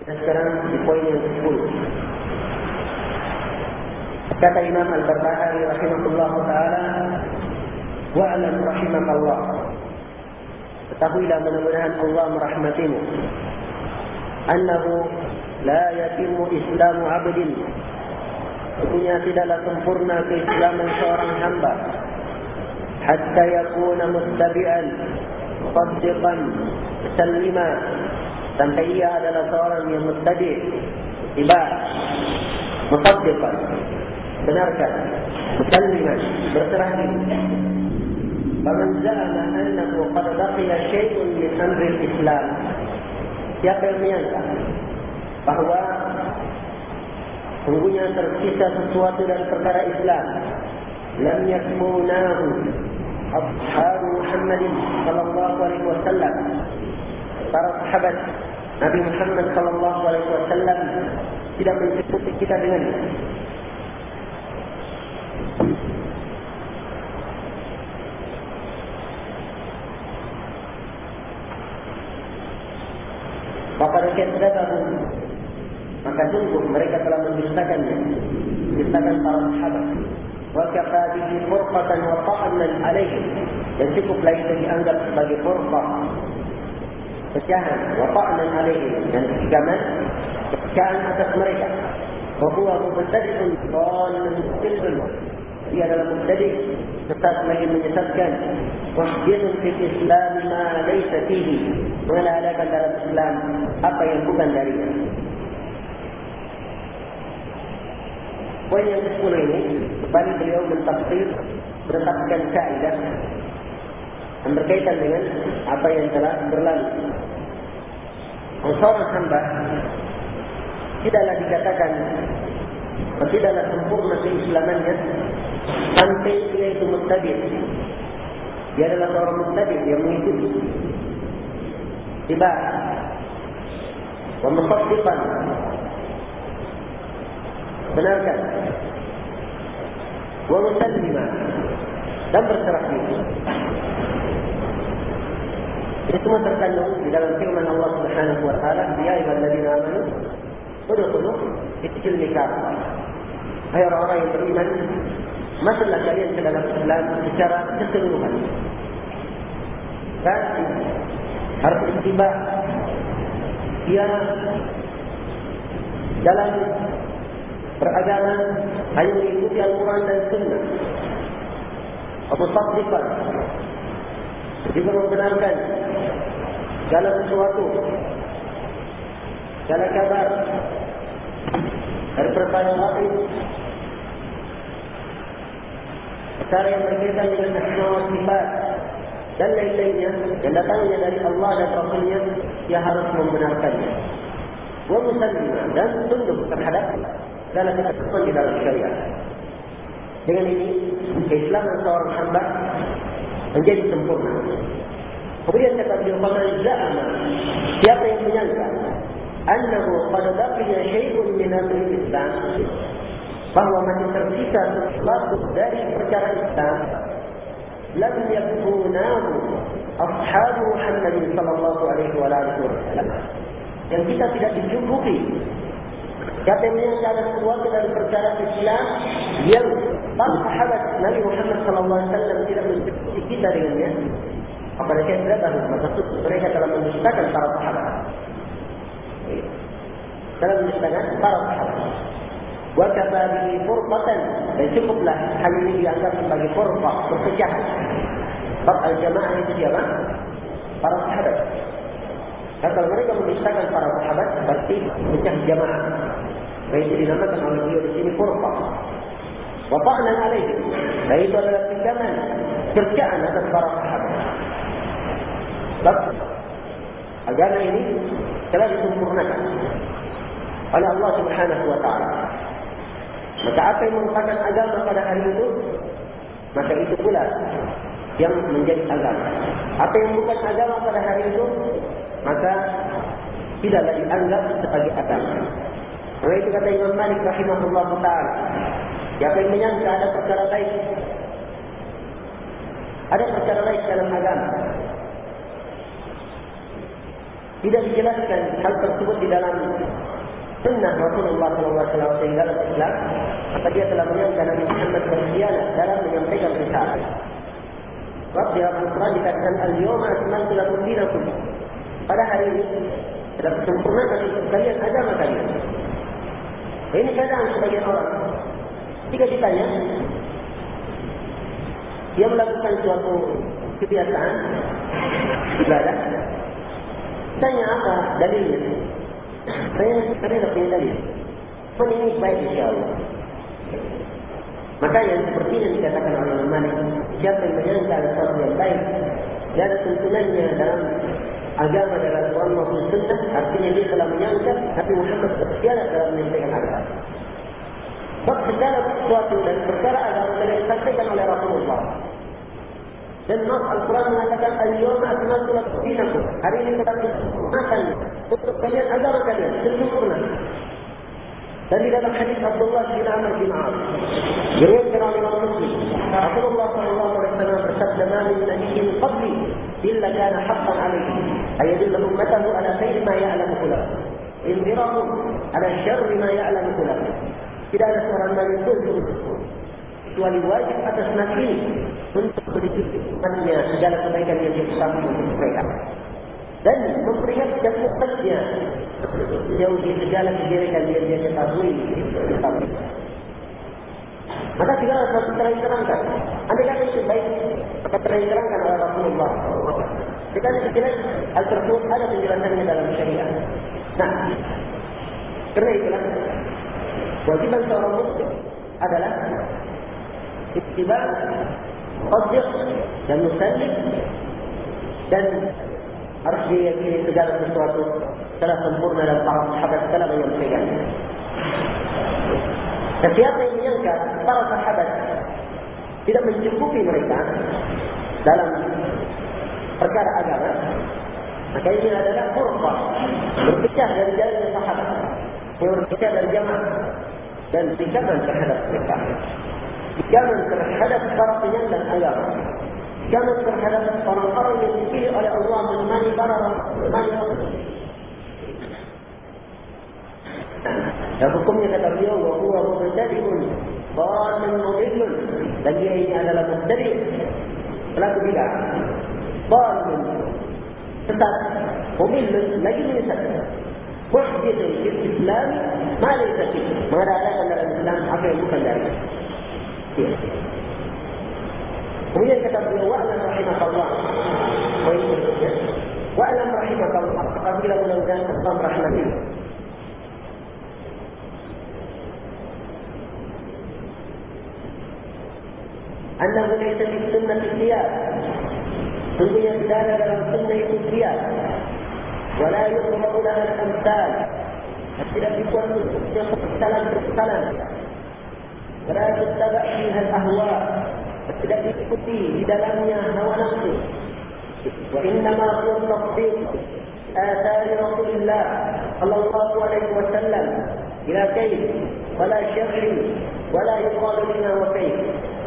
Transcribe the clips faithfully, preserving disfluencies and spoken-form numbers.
Dan sekarang di poin yang kesepuluh. Kata Imam Al-Barbahari rahimahullah ta'ala, wa'alam rahimakallah, ketahuilah mudah-mudahan Allah merahmatimu, annahu la yatimu islamu abdin, sesungguhnya tidaklah sempurna keislaman seorang hamba, hatta yakuna muttabi'an musaddiqan musallima, sampai ia adalah seorang yang muttadi', tiba, musaddiqan, benarkan, musalliman, berserah diri. Faman za'ama annahu qad baqiya syai'un min amri al-Islam, siapa yang menyangka bahawa sungguhnya tersisa sesuatu dari perkara Islam, lam yakmunahu ashabu Muhammadin sallallahu alaihi wasallam, para sahabat Nabi Muhammad sallallahu alaihi wasallam tidak mencukupi kita dengannya. Faqad kadzabahu, maka sungguh mereka telah mendustakannya, mendustakan para sahabat. Wa kafa bihi furqatan wa ta'nan alaihim, dan cukuplah itu dianggap sebagai furqah, pecahan, wa ta'nan alaihim, dan kegaman, pecahan atas mereka. Wa huwa mubtadi'un dhalun silbun, dia adalah mubtadi', sesat lagi menyesatkan. Muhdithun fil Islam ma laysa fihi, mengadakan dalam Islam apa yang bukan darinya. Poin yang kesepuluh ini, kembali beliau mentafsir, menetapkan kaidah yang berkaitan dengan apa yang telah berlalu. Seorang hamba tidaklah dikatakan, tidaklah sempurna keislamannya sampai dia itu muttadi'. Dia adalah seorang muttadi' yang mengikuti. Tiba, wa musaddiqan, benarkan, wa musallima, dan berserah diri. Ini semua terkandung di dalam firman Allah Subhanahu wa taala, ya ayyuhalladzina amanu udkhulu fis-silmi kafah. Hai orang-orang yang beriman, masuklah kalian ke dalam Islam secara keseluruhan. Dan harus ittiba, dia dalam beragama hanya mengikuti Al-Quran dan Sunnah. Abu Sabdiqan juga membenarkan segala sesuatu, segala kabar dari perkara gaib, perkara yang berkaitan dengan asma wa sifat dan lain-lainnya yang datangnya dari Allah dan Rasulnya, dia harus membenarkannya. Wa musallima, dan tunduk terhadap segala ketentuan di dalam syariat. Dengan ini, keislaman seorang hamba menjadi sempurna. Kemudian kata beliau, "Faman za'ama", siapa yang menyangka annahu qad baqiya syai'un min amri Islam, bahwa masih tersisa sesuatu dari perkara Islam, lam yakunahu ashabu Muhammad sallallahu alaihi wasallam, yang kita tidak dicukupi. Siapa yang menyangka ada sesuatu dari perkara Islam yang para sahabat Nabi Muhammad sallallahu alaihi wasallam tidak mencukupi kita dengannya, apa mereka berkata, maksud mereka telah mendustakan para sahabat. Telah mendustakan para sahabat. Wa kafa bihi furqatan, dan cukuplah hal ini dianggap sebagai furqah, perpecahan. Sebab al-jamaah itu siapa? Para sahabat. Dan kalau mereka mendustakan para sahabat, berarti pecah jamaah. Mereka dinamakan oleh beliau di sini furqah. Wa ta'nan alaihim, dan itu adalah pinjaman, cercaan atas para sahabat. Sebab agama ini telah disempurnakan oleh Allah Subhanahu wa ta'ala. Maka apa yang merupakan agama pada hari itu, maka itu pula yang menjadi agama. Apa yang bukan agama pada hari itu, maka tidaklah dianggap sebagai agama. Oleh itu kata Imam Malik rahimahullah ta'ala, siapa yang menyangka ada perkara lain, ada perkara lain dalam agama, tidak dijelaskan hal tersebut di dalam sunnah Rasulullah sallallahu alaihi wasallam sehingga dalam Islam, maka dia telah menyangka Nabi Muhammad berkhianat dalam menyampaikan risalah. Sebab di dalam Al-Quran dikatakan al-yawma akmaltu lakum dinakum. Pada hari ini telah sempurnakan untuk kalian agama kalian. Ini keadaan sebagian orang. Jika ditanya, dia melakukan suatu kebiasaan ibadah, tanya apa dalilnya? Saya saya tidak punya dalil. Pun ini baik insyaAllah. Maka yang seperti yang dikatakan oleh Imam Malik, siapa yang menyangka sesuatu yang baik, tidak ada tuntunannya dalam agama dalam Quran maupun Sunnah, artinya dia telah menyangka Nabi Muhammad berkhianat dalam menyampaikan agama. Sebab segala sesuatu dan perkara agama telah disampaikan oleh Rasulullah. Dan Nas Al-Quran mengatakan al-yawma akmaltu lakum dinakum. Hari ini kita makan untuk kalian agama kalian sempurna. Dan di dalam hadis Abdullah bin Amr bin As, diriwayatkan oleh Imam Muslim, Rasulullah sallallahu alaihi wasallam bersabda, "Ma min nabiyyin qabli illa kana haqqan 'alaihi ayadullu ummatahu ala khairi ma ya'lamu lahu, indirahum ala syarri ma ya'lamu lahu." Tidak ada seorang nabi pun kecuali wajib atas nabi ini untuk menunjukkannya segala kebaikan yang dia ketahui untuk mereka dan memperingatkan umatnya jauhi segala kejelekan yang dia ketahui. Maka segala sesuatu telah diterangkan. Andai kata itu baik, maka telah diterangkan oleh Rasulullah. Jika dijelas hal tersebut ada penjelasannya dalam syariat. Nah, kerana itulah kewajiban seorang muslim adalah ittiba, tasdiq dan musallim, dan harus diyakini segala sesuatu telah sempurna dan para sahabat telah menyampaikannya. Dan siapa yang menyangka para sahabat tidak mencukupi mereka dalam perkara agama, maka ini adalah furqah, berpecah dari jalannya sahabat, yang berpecah dari jamaah dan tikaman terhadap mereka, tikaman terhadap para penyandang agama, tikaman terhadap orang-orang yang dipilih oleh Allah menemani para menemani Allah. Dan hukumnya kata beliau, wa huwa mubtadi'un dhalun mudillun, dan dia ini adalah mubtadi', pelaku bid'ah, dhalun, sesat, mudillun, lagi menyesatkan. Muhdithun fil Islam ma laysa fihi, mengadakan dalam Islam apa yang bukan dari. Kemudian kata beliau, wa'lam rahimakallah, wa'lam rahimakallah, apabila mudah-mudahan Allah merahmati. Annahu laysa fi sunnati qiyas, sungguhnya tidak ada dalam sunnah itu qiyas, wala yuqra'u laha al-amthal, tidak dibuat untuk kesalahan-kesalahan, wala tuttaba' fiha al-ahwa, tidak diikuti di dalamnya hawa nafsu, wa innama huwa tafsir athari Rasulillah sallallahu alaihi wasallam ila kayf wala syar'i wala yuqalu lana wa kayf.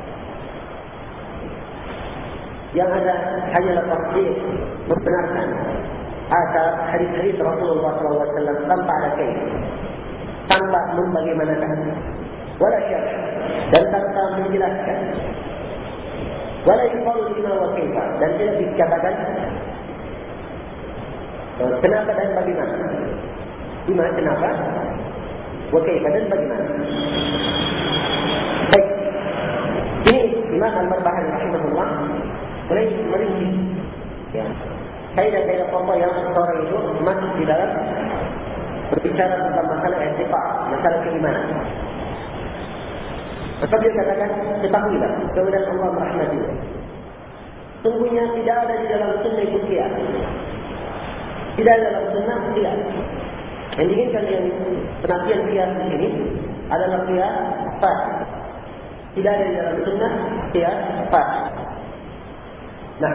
Yang ada hanyalah tafsir, membenarkan asal hadis-hadis Rasulullah sallallahu alaihi wasallam tanpa ada kait, tanpa membagaimanakan, wala syarh, dan tanpa menjelaskan, wala yuqalu lima wa kaifa, dan tidak dikatakan kenapa dan bagaimana, lima kenapa, wa kaifa dan bagaimana. Baik, ini Imam Al-Barbahari rahimahullah mulai merinci, ya, kaidah-kaidah pokok yang seorang itu masuk di dalam berbicara tentang masalah i'tiqad, masalah keimanan. Maka dia katakan, ketahuilah, kemudian Allah merahmati. Sungguhnya tidak ada di dalam sunnah itu qiyas. Tidak ada dalam sunnah qiyas. Yang diinginkan yang pengertian qiyas di sini adalah qiyas fasid. Tidak ada di dalam sunnah qiyas fasid. Nah,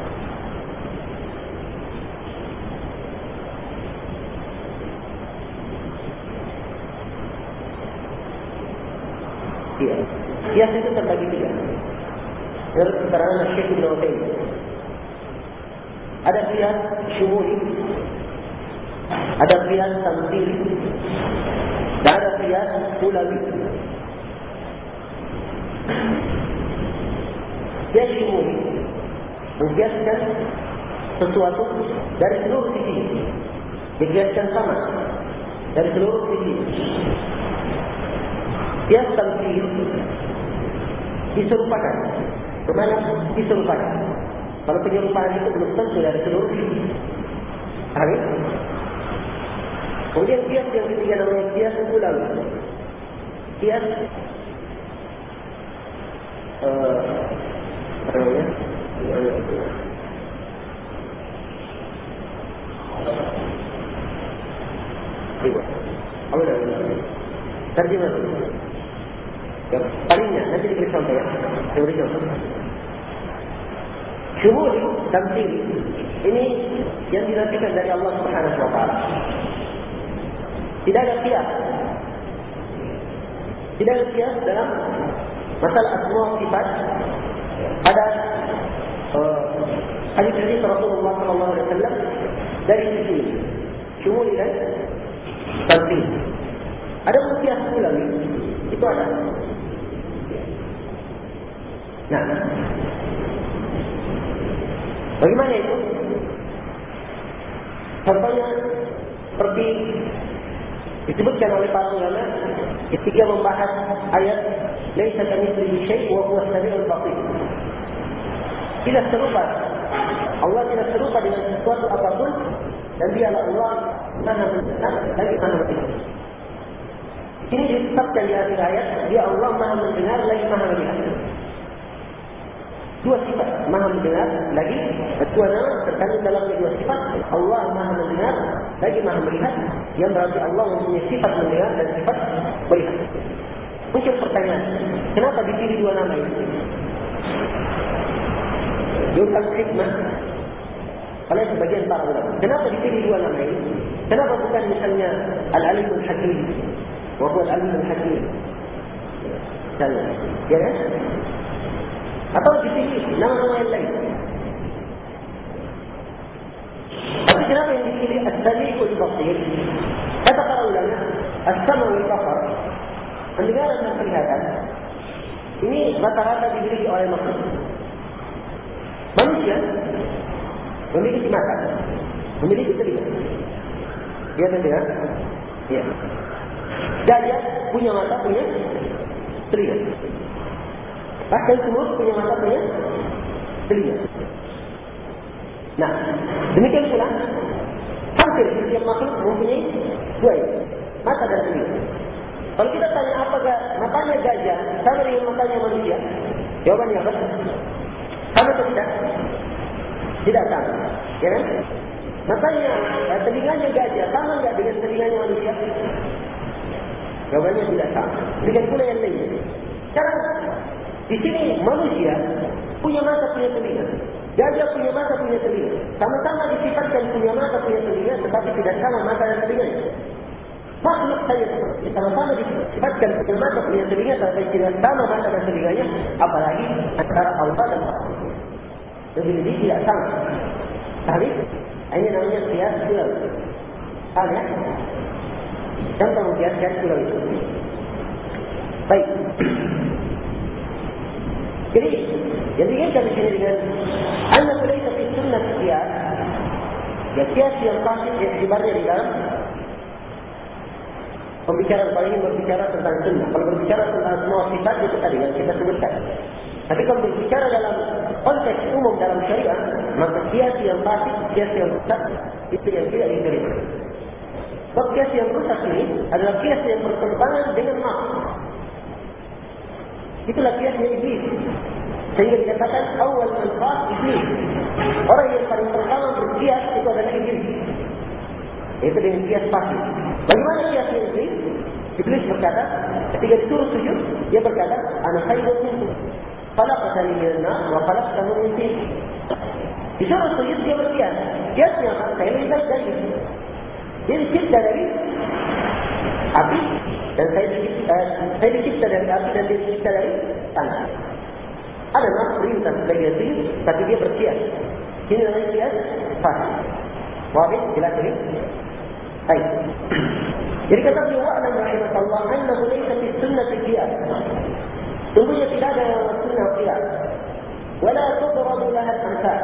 iya, kias itu terbagi tiga. Menurut keterangan Syekh Ibn Utsaimin, ada kias syumuli, Ada kias tamthili dan ada kias ulawi. Kias syumuli mengkiaskan sesuatu dari seluruh sisi, dikiaskan sama dari seluruh sisi. Kias tamthili diserupakan. Kemana diserupakan? Kalau penyerupaan itu belum tentu dari seluruh sisi. Paham? Kemudian kias yang ketiga namanya kias ulawi. Kias uh, apa namanya? Ibu, apa namanya? Terjemah dulu. Ya, palingnya nanti diberi contoh ya. Saya beri contoh. Syumuli tamthili ini yang dinafikan dari Allah Subhanahu wa taala. Tidak ada kias. Tidak ada kias dalam masalah asma wa sifat. Ada uh, hadis-hadis Rasulullah sallallahu alaihi wasallam dari sisi syumuli dan tamthili. Ada kias ulawi, itu ada. Nah, bagaimana itu? Contohnya seperti disebutkan oleh para ulama ketika membahas ayat laisa kamitslihi syai' wa huwa as-sami'ul basir. Tidak serupa, Allah tidak serupa dengan sesuatu apapun, dan dialah Allah Maha mendengar lagi Maha melihat. Ini ditetapkan di akhir ayat, dia Allah Maha mendengar lagi Maha melihat. Dua sifat, Maha mendengar lagi, dua nama terkandung dalam dua sifat. Allah Maha mendengar lagi Maha melihat, yang berarti Allah mempunyai sifat mendengar dan sifat melihat. Muncul pertanyaan, kenapa dipilih dua nama itu? Yukal hikmah oleh sebagian para ulama. Kenapa dipilih dua nama ini? Kenapa bukan misalnya Al-Alimul Hakim, wa huwa Al-Alimul Hakim? Misalnya, ya kan? Atau dipilih nama-nama yang lain. Tapi kenapa yang dipilih As-Sami'ul Basir? Kata para ulama, As-Sami'ul Basir, pendengaran dan penglihatan, ini rata-rata dimiliki oleh makhluk. Manusia memiliki mata, memiliki telinga. Dia mendengar. Ya. Gajah punya mata, punya telinga. Bahkan semut punya mata, punya telinga. Nah, demikian pula hampir setiap makhluk mempunyai dua ini, mata dan telinga. Kalau kita tanya apakah matanya gajah sama dengan matanya manusia, jawabannya apa? Sama atau tidak? Tidak sama, ya kan? Matanya, telinganya gajah sama enggak dengan telinganya manusia? Jawabannya tidak sama. Demikian pula yang lain. Sekarang di sini manusia punya mata, punya telinga. Gajah punya mata, punya telinga. Sama-sama disifatkan punya mata, punya telinga, tetapi tidak sama mata dan telinganya. Makhluk saya seperti sama-sama disifatkan punya mata, punya telinga, tetapi tidak sama mata dan telinganya, apalagi antara Allah dan Allah. Lebih-lebih tidak sama. Tapi ini namanya kias ulawi. Paham ya? Contoh kias-kias ulawi itu. Baik. Jadi, yang diinginkan di sini dengan anna laysa fi sunnah kias. Ya kias yang pasti iktibarnya di dalam pembicaraan. Kalau ingin berbicara tentang sunnah, kalau berbicara tentang semua sifat itu tadi yang kita sebutkan. Tapi kalau berbicara dalam konteks umum dalam syariat, maka kias yang pasti, kias yang rusak, itu yang tidak diterima. Sebab kias yang rusak ini adalah kias yang bertentangan dengan makhluk. Itulah kiasnya iblis. Sehingga dikatakan awal al-khas iblis. Orang yang paling pertama berkias itu adalah iblis. Itu dengan kias pasti. Bagaimana kiasnya iblis? Iblis berkata, ketika disuruh sujud, dia berkata, ana khairun minkum. Khalaqtani min nar wa khalaqtahu min tin. Disuruh sujud dia berkias. Kiasnya saya lebih baik dari itu. Dia dicipta dari api dan saya dicipta, uh, saya dicipta dari api dan dia dicipta dari tanah. Ada nak perintah sebagai sujud, tapi dia berkias. Ini namanya kias pasti. Wabit jelas ini. Baik. Jadi kata beliau, wa'lam rahimahullah annahu laysa fi sunnati qiyas. Sungguhnya tidak ada dalam sunnah qiyas. Wala tudradu laha al-amsal.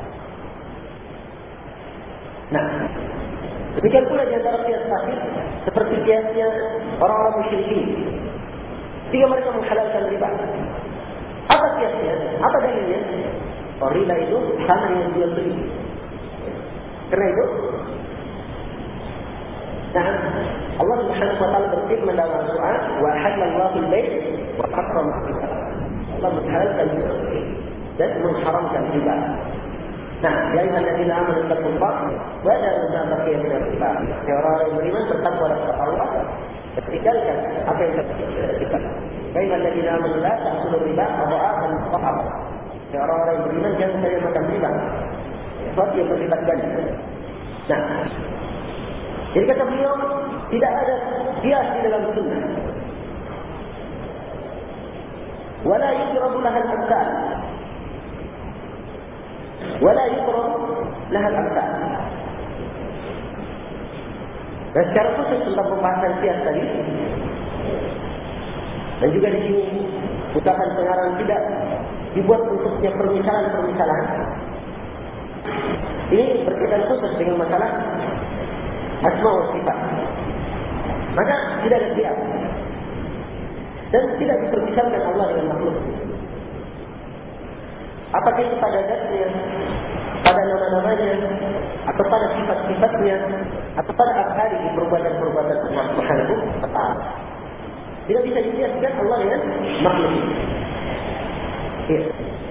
Nah, demikian pula di antara qiyas fasik seperti qiyasnya orang-orang musyrikin. Jika mereka menghalalkan riba. Apa qiyasnya? Apa dalilnya? Oh, riba itu sama dengan jual beli. Karena itu, nah, Allah Subhanahu wa taala berfirman dalam Al-Qur'an, "Wa halallahu al-bay' wa harrama al-riba." Allah menghalalkan jual beli dan mengharamkan riba. Nah, ya ayyuhalladzina amanu taqullaha wa daru ma baqiya min ar-riba. Ya orang yang beriman bertakwa kepada Allah, tinggalkan apa yang tersisa riba. Ya ayyuhalladzina amanu la ta'kulu riba adha'afan mudha'afah. Ya orang yang beriman jangan kalian makan riba. Sesuatu yang berlipat ganda. Nah, jadi kata beliau, tidak ada qiyas di dalam sunnah. Wala yudrabu laha al-amsal. Wala yudrabu laha al-amsal. Dan secara khusus tentang pembahasan qiyas tadi, dan juga di sini ucapan pengarang tidak dibuat untuknya permisalan-permisalan. Ini berkaitan khusus dengan masalah asma wa sifat. Maka tidak ada qiyas. Dan tidak dipermisalkan Allah dengan makhluk. Apakah itu pada zatnya, pada nama-namanya, atau pada sifat-sifatnya, atau pada af'ali di perbuatan-perbuatan Allah Subhanahu wa taala. Tidak bisa dikiaskan Allah dengan makhluk. Ya.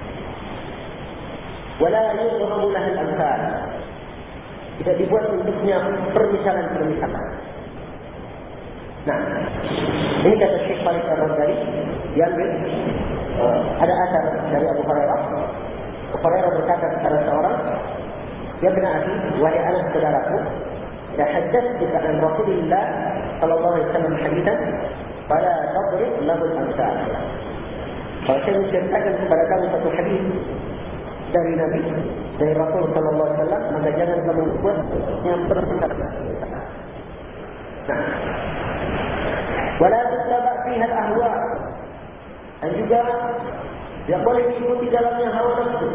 Wala yudrabu laha al-amsal. Tidak dibuat untuknya permisalan-permisalan. Nah, ini kata Syekh Farid Ar-Razi, diambil uh, ada asar dari Abu Hurairah. Abu Hurairah berkata kepada seorang, "Ya bin akhi, wahai anak saudaraku, la haddatsuka an Rasulillah sallallahu alaihi wasallam haditsan, fala tadrib lahu al-amsal." Kalau saya menceritakan kepada kamu satu hadis dari Nabi, dari Rasul sallallahu alaihi wasallam, maka jangan kamu buat yang permisalan. Nah, wala tattaba' fiha al-ahwa. Dan juga tidak boleh diikuti dalamnya hawa nafsu.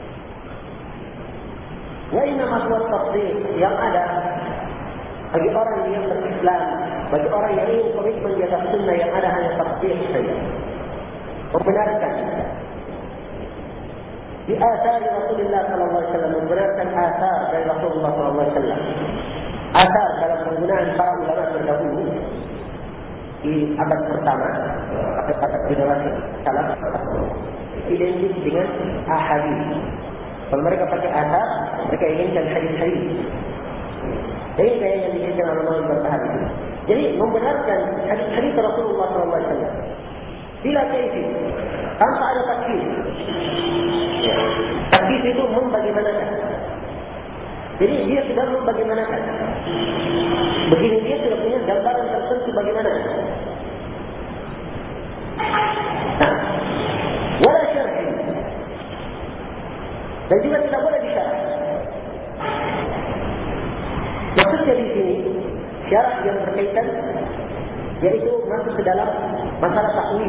Wa inna ma huwa at-tafdhil, yang ada bagi orang yang berislam, bagi orang yang ingin komitmen di atas sunnah, yang ada hanya tafdhil saja. Membenarkan di asar Rasulullah sallallahu alaihi wasallam, membenarkan asar dari Rasulullah sallallahu alaihi wasallam. Asar dalam penggunaan para ulama terdahulu di abad pertama, abad generasi salaf, identik dengan ahadits. Kalau mereka pakai asar, mereka inginkan hadis-hadis. Ini gaya yang diinginkan ulama bertahan. Jadi membenarkan hadis-hadis Rasulullah sallallahu alaihi wasallam bila kaifiyah, tanpa ada takyid. Takyid itu membagaimanakan. Jadi dia sudah membagaimanakan. Begini dia sudah punya gambaran tertentu bagaimana. Nah, wala syar'i. Dan juga tidak boleh disyarah. Maksudnya di sini syarah yang berkaitan, yaitu masuk ke dalam masalah takwil.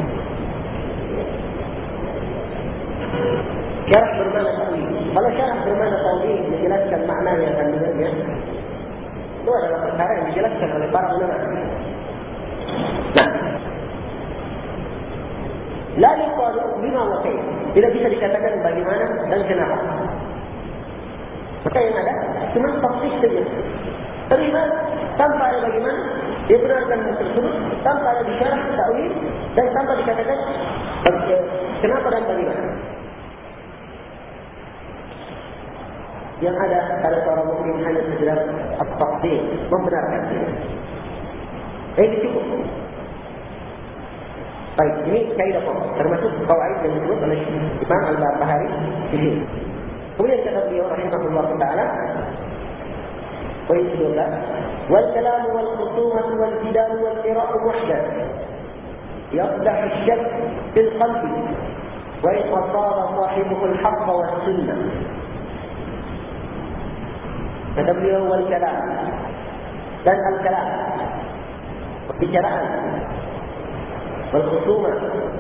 Syarah bermana takwil. Kalau syarah bermana takwil menjelaskan maknanya dan dengannya, itu adalah perkara yang dijelaskan oleh para ulama. Nah, la yuqalu bima wa kayf. Tidak bisa dikatakan bagaimana dan kenapa. Maka yang ada cuma tafsir saja. Terima tanpa ada bagaimana, dia benarkan tersebut tanpa ada disyarah takwil dan tanpa dikatakan kenapa dan bagaimana. Yang ada pada seorang mukmin hanya sekedar at-taqdir, membenarkan dia. Ini cukup. Baik, ini kaidah pokok, termasuk kawaid yang disebut oleh Imam Al-Barbahari di sini. Kemudian kata beliau rahimahullah taala, poin kedua belas, wal kalam wal khusumah wal jidal wal qira'ah muhdath yaqdah asy-shakk fil qalbi wa yaqtara sahibuhu al-haqq was sunnah. Kata beliau, wal kalam, dan al-kalam, perbicaraan, berkhusumah,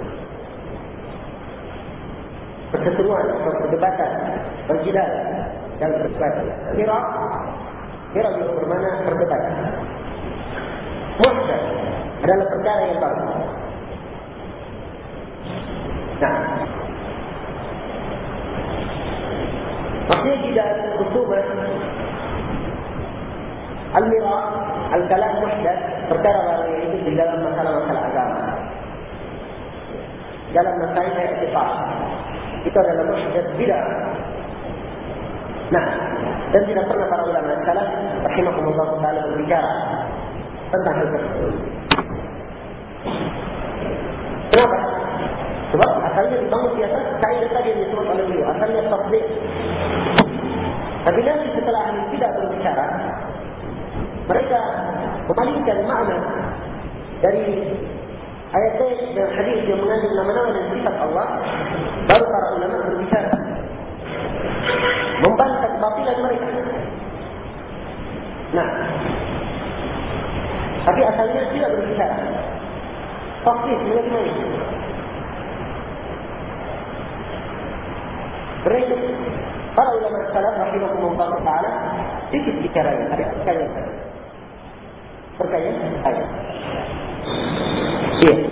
perseteruan, perdebatan, berjidal dan berdebat. Mira, mira juga bermakna berdebat. Muhdath adalah perkara yang baru. Nah, maksudnya tidak ada khusumah. Al-mira, al-kalam muhdath, perkara baru itu di dalam masalah-masalah agama, dalam masalah i'tiqad. Itu adalah muhdath bid'ah. Nah, dan tidak pernah para ulama salaf rahimahumullah taala berbicara tentang hal tersebut. Kenapa? Sebab asalnya dibangun di atas kaidah tadi yang disebut oleh beliau, asalnya tasdid. Tapi nanti setelah ahli tidak berbicara, mereka memalingkan makna dari ayat-ayat dan hadis yang mengandung nama-nama dan sifat Allah, baru para ulama berbicara, membantah kebatilan mereka. Nah, tapi asalnya tidak berbicara. Tasdid bagaimana? Berikut para ulama salaf rahimahumullah taala sedikit bicaranya, ada sekali perkayaan ayat. Iya.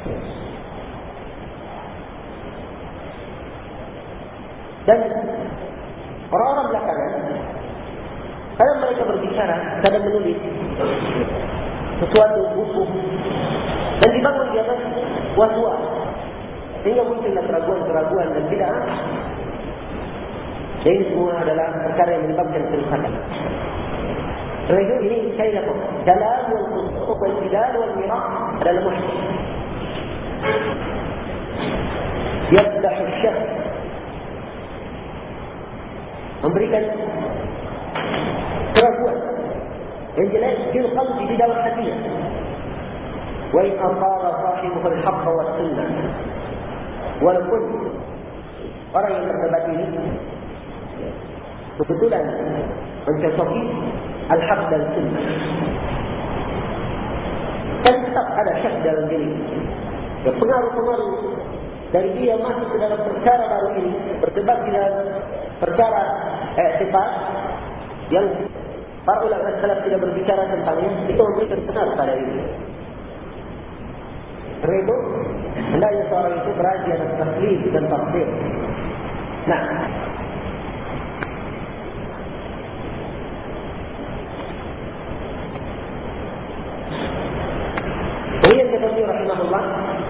Dan orang-orang belakangan, kadang mereka berbicara, kadang menulis sesuatu buku dan dibangun di atas was-was, sehingga muncullah keraguan-keraguan dan bid'ah. Jadi semua adalah perkara yang menyebabkan kerusakan. Oleh itu ini saya dapat dalam wal jidal wal mira adalah muhdath. Yafdah asy-syaykh, memberikan keraguan yang jelas di qalbi, di dalam hatinya. Wa in aqara sahibuhu al-haqq wa as-sunnah. Walaupun orang yang berdebat ini kebetulan mencocoki al-haq dan sunnah, dan tetap ada syak dalam diri. Ya, pengaruh-pengaruh dari dia masuk ke dalam perkara baru ini, berdebat di dalam perkara i'tiqad yang para ulama salaf tidak berbicara tentangnya, itu memberikan pengaruh pada ini. Karena itu hendaknya seorang itu berada di atas taslim dan tafsir. Nah, kemudian kata beliau rahimahullah,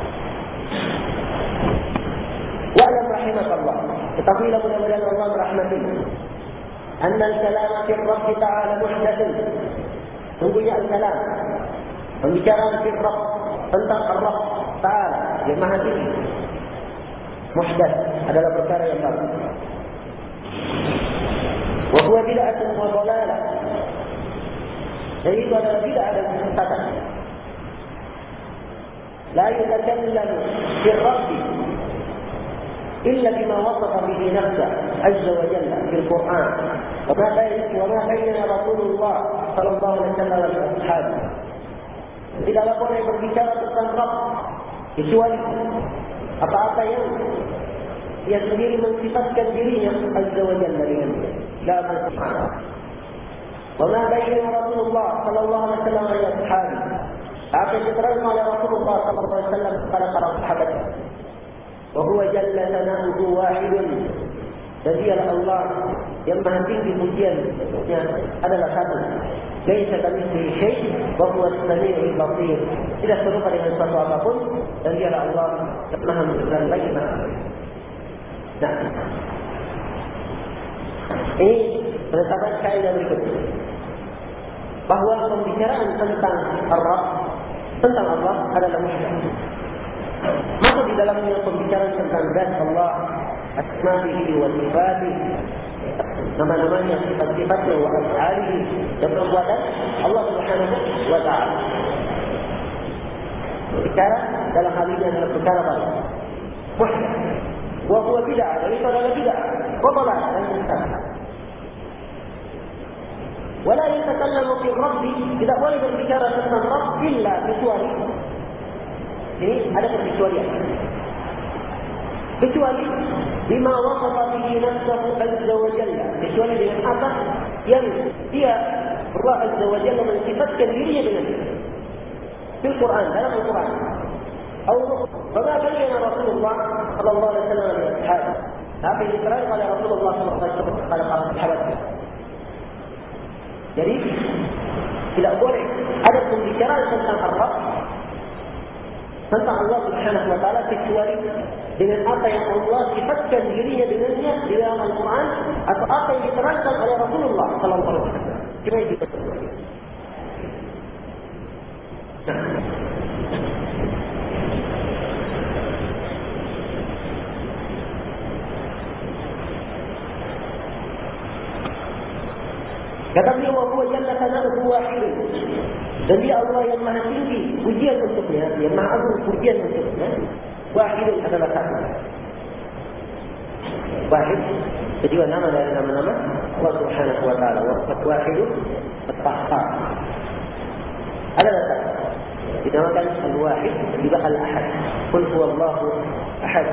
wa'lam rahimakallah, ketahuilah mudah-mudahan Allah merahmatimu, anna al-kalam fi Rabb ta'ala muhdathun, sungguhnya al-kalam, pembicaraan fi Rabb, tentang Allah Ta'ala yang maha tinggi, muhdath, adalah perkara yang baru. Wa huwa bid'atun wa dhalalah, dan itu adalah bid'ah dan kesesatan. لا يتكلم في الرب إلا بما وصف به نفسه عز وجل في القرآن وما بين وما بين رسول الله صلى الله عليه وسلم والأصحاب. Tidaklah boleh berbicara tentang Rabb kecuali apa-apa yang dia sendiri mensifatkan dirinya azza wa jalla dengannya. La subhanahu. Wa ma bayyana Rasulullah sallallahu alaihi wasallam wa ashabi. Apa yang diterangkan oleh Rasulullah sallallahu alaihi wasallam kepada para sahabat. Wa huwa jalla sana'uhu wahidun. Dan dialah Allah yang maha tinggi pujiannya adalah satu. Laisa kamitslihi syai' wa huwa as-sami'ul basir. Tidak serupa dengan sesuatu apapun, dan dialah Allah yang maha mendengar lagi maha. Nah, ini penetapan kaidah berikut, bahawa pembicaraan tentang Ar-Rabb, tentang Allah adalah muhdath. Masuk di dalamnya pembicaraan tentang zat Allah, asma'ihi wa sifatihi, nama-namanya, sifat-sifatnya, wa af'alihi, dan perbuatan Allah Subhanahu wa ta'ala. Bicara dalam hal ini adalah perkara baru, muhdath. Wa huwa bid'ah, dan itu adalah bid'ah, wa dhalalah, dan kesesatan. Wala yatakallamu fi Rabbi, tidak boleh berbicara tentang Rabb illa kecuali. Ini ada perkecualian. Kecuali bima wasafa bihi nafsuhu azza wa jalla, kecuali dengan apa yang dia Allah azza wa jalla mensifatkan dirinya dengan itu. Di Al-Quran, dalam Al-Quran. Allah فما بين رسول الله صلى الله عليه وسلم لأصحابه. Apa yang diterangkan oleh Rasulullah sallallahu alaihi wasallam kepada para sahabat. Jadi tidak boleh ada pembicaraan tentang Rabb, tentang Allah Subhanahu wa taala kecuali dengan apa yang Allah sifatkan dirinya dengannya di dalam Al-Quran atau apa yang diterangkan oleh Rasulullah sallallahu alaihi wasallam. Cuma itu. Nah. Kata beliau, wa huwa jalla tanahu wahid. Dan dia Allah yang maha tinggi, pujian untuknya, yang maha agung, pujian untuknya. Wahid adalah satu. Wahid, jadi nama dari nama-nama Allah Subhanahu wa taala. Wahid, at-Qahhar. Adalah satu. Dinamakan al-Wahid, juga al-Ahad. Qul huwallahu ahad.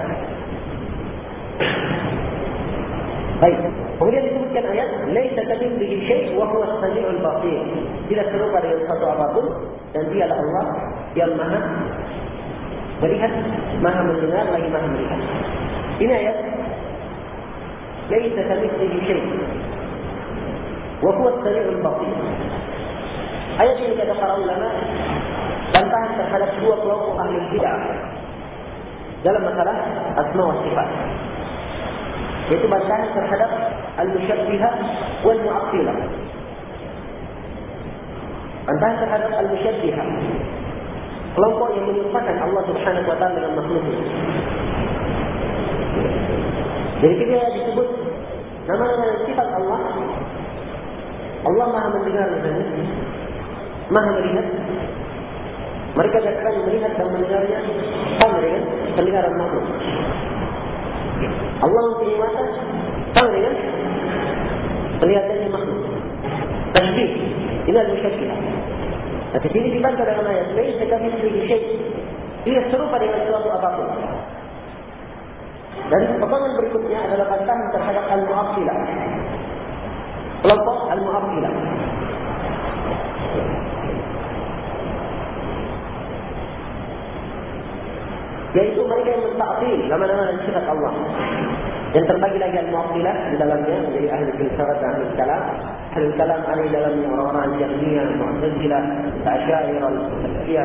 Baik. Kemudian disebutkan ayat, "Laisa kamitslihi syai' wa huwa as-sami'ul basir." Tidak serupa dengan satu apapun dan dialah Allah yang Maha melihat, Maha mendengar, lagi Maha melihat. Ini ayat, "Laisa kamitslihi syai' wa huwa as-sami'ul basir." Ayat ini kata para ulama bantahan terhadap dua kelompok ahli bid'ah dalam masalah asma wa sifat. Yaitu bantahan terhadap al-musyabbihah wal mu'attilah. Bantahan terhadap al-musyabbihah, kelompok yang menyerupakan Allah Subhanahu wa taala dengan makhluknya. Jadi ketika disebut nama-nama sifat Allah, Allah Maha mendengar misalnya, Maha melihat. Mereka katakan melihat dan mendengarnya sama dengan pendengaran makhluk. Allah mempunyai mata sama dengan penglihatannya makhluk. Tasbih, ini adalah musyabbihah. Tapi sini dibantah dengan ayat, "Laisa kamitslihi syai'." Tidak serupa dengan suatu apapun. Dan potongan berikutnya adalah bantahan terhadap al-mu'attilah. Kelompok al-mu'attilah. Yaitu mereka yang mentaktil nama-nama dan sifat Allah. Yang terbagi lagi al-mu'attilah di dalamnya menjadi ahli filsafat dan ahli kalam. Ahli kalam ada di dalamnya orang-orang Jahmiyah, Mu'tazilah, Asy'ariyah, Al-Salafiyah.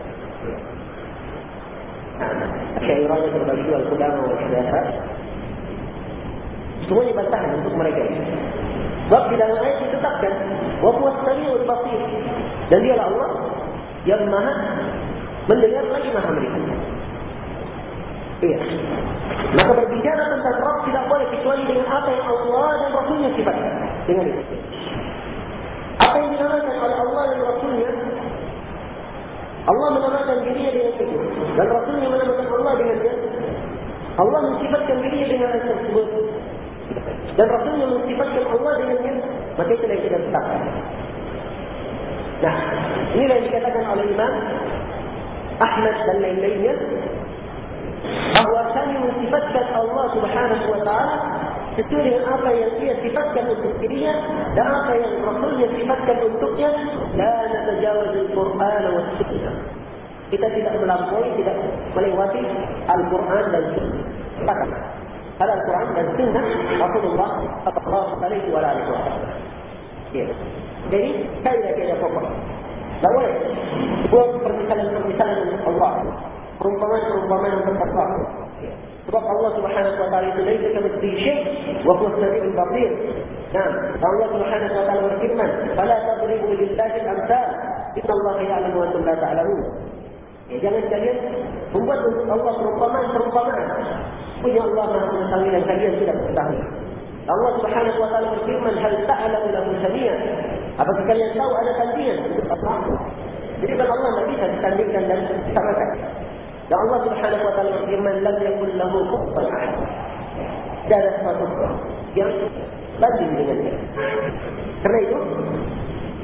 Asy'ariyah terbagi dua, al-Qudamah wal Hadatsah. Semuanya bantahan untuk mereka ini. Sebab di dalam ayat ditetapkan, wa huwa as-sami'ul basir. Dan dialah Allah yang Maha mendengar lagi Maha melihat. Iya. Maka berbicara tentang Rabb tidak boleh kecuali dengan apa yang Allah dan Rasulnya sifatkan. Dengan itu. Apa yang dinamakan oleh Allah dan Rasulnya, Allah menamakan dirinya dengan itu. Dan Rasulnya menamakan Allah dengan itu. Allah mensifatkan dirinya dengan hal tersebut. Dan Rasulnya mensifatkan Allah dengannya. Maka itu yang kita tetapkan. Nah, inilah yang dikatakan oleh Imam Ahmad dan lain-lainnya, bahawa kami mensifatkan Allah Subhanahu wa taala sesuai dengan apa yang dia sifatkan untuk dirinya dan apa yang Rasulnya sifatkan untuknya. La natajawaz al-Quran wa as-sunnah. Kita tidak melampaui, tidak melewati Al-Quran dan Sunnah. Katakan, pada Al-Quran dan Sunnah Rasulullah sallallahu alaihi wasallam. Ya. Jadi kaidah-kaidah pokok. Tak boleh buat permisalan-permisalan Allah, perumpamaan-perumpamaan yang terpakai. Sebab Allah Subhanahu wa taala itu laisa kamitslihi syai' wa huwa as-sami'ul basir. Nah, Allah Subhanahu wa taala berfirman, "Fala tadribu lillahi al-amthal, innallaha ya'lamu wa antum la ta'lamun." Ya, jangan kalian membuat untuk Allah perumpamaan-perumpamaan. Punya Allah Maha mengetahui dan kalian tidak mengetahui. Allah Subhanahu wa taala berfirman, "Hal ta'lamu lahu samia?" Apakah kalian tahu ada tandingan untuk Allah? Jadi kalau Allah tidak bisa ditandingkan dan disamakan. Dan Allah Subhanahu wa taala berfirman, "Lam yakul lahu kufuwan ahad." Tidak ada sesuatu yang banding dengannya. Karena itu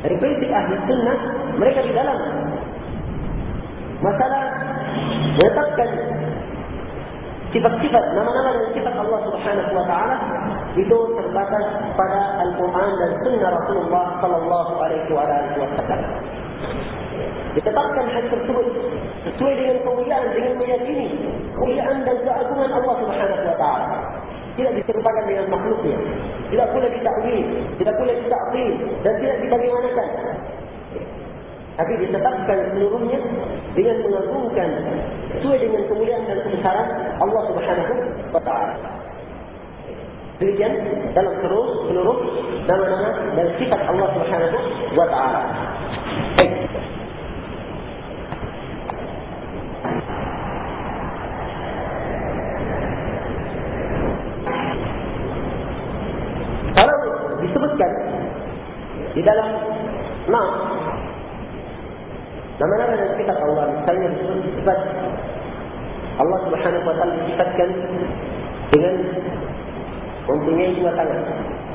Dari prinsip ahli sunnah, mereka di dalam masalah menetapkan sifat-sifat, nama-nama dan sifat Allah Subhanahu wa taala itu terbatas pada Al-Quran dan sunnah Rasulullah sallallahu alaihi wasallam. Ditetapkan hal tersebut sesuai dengan kemuliaan, dengan meyakini kemuliaan dan keagungan Allah Subhanahu wa taala. Tidak diserupakan dengan makhluknya, tidak pula ditakwil, tidak pula ditakwil dan tidak dibagaimanakan. Tapi ditetapkan seluruhnya dengan mengagungkan sesuai dengan kemuliaan dan kebesaran Allah Subhanahu wa taala. Demikian dalam seluruh seluruh nama-nama dan sifat Allah Subhanahu wa taala. Baik. Kalau disebutkan di dalam nas nama-nama dan sifat Allah, misalnya disebut sifat Allah Subhanahu wa taala disifatkan dengan mempunyai dua tangan.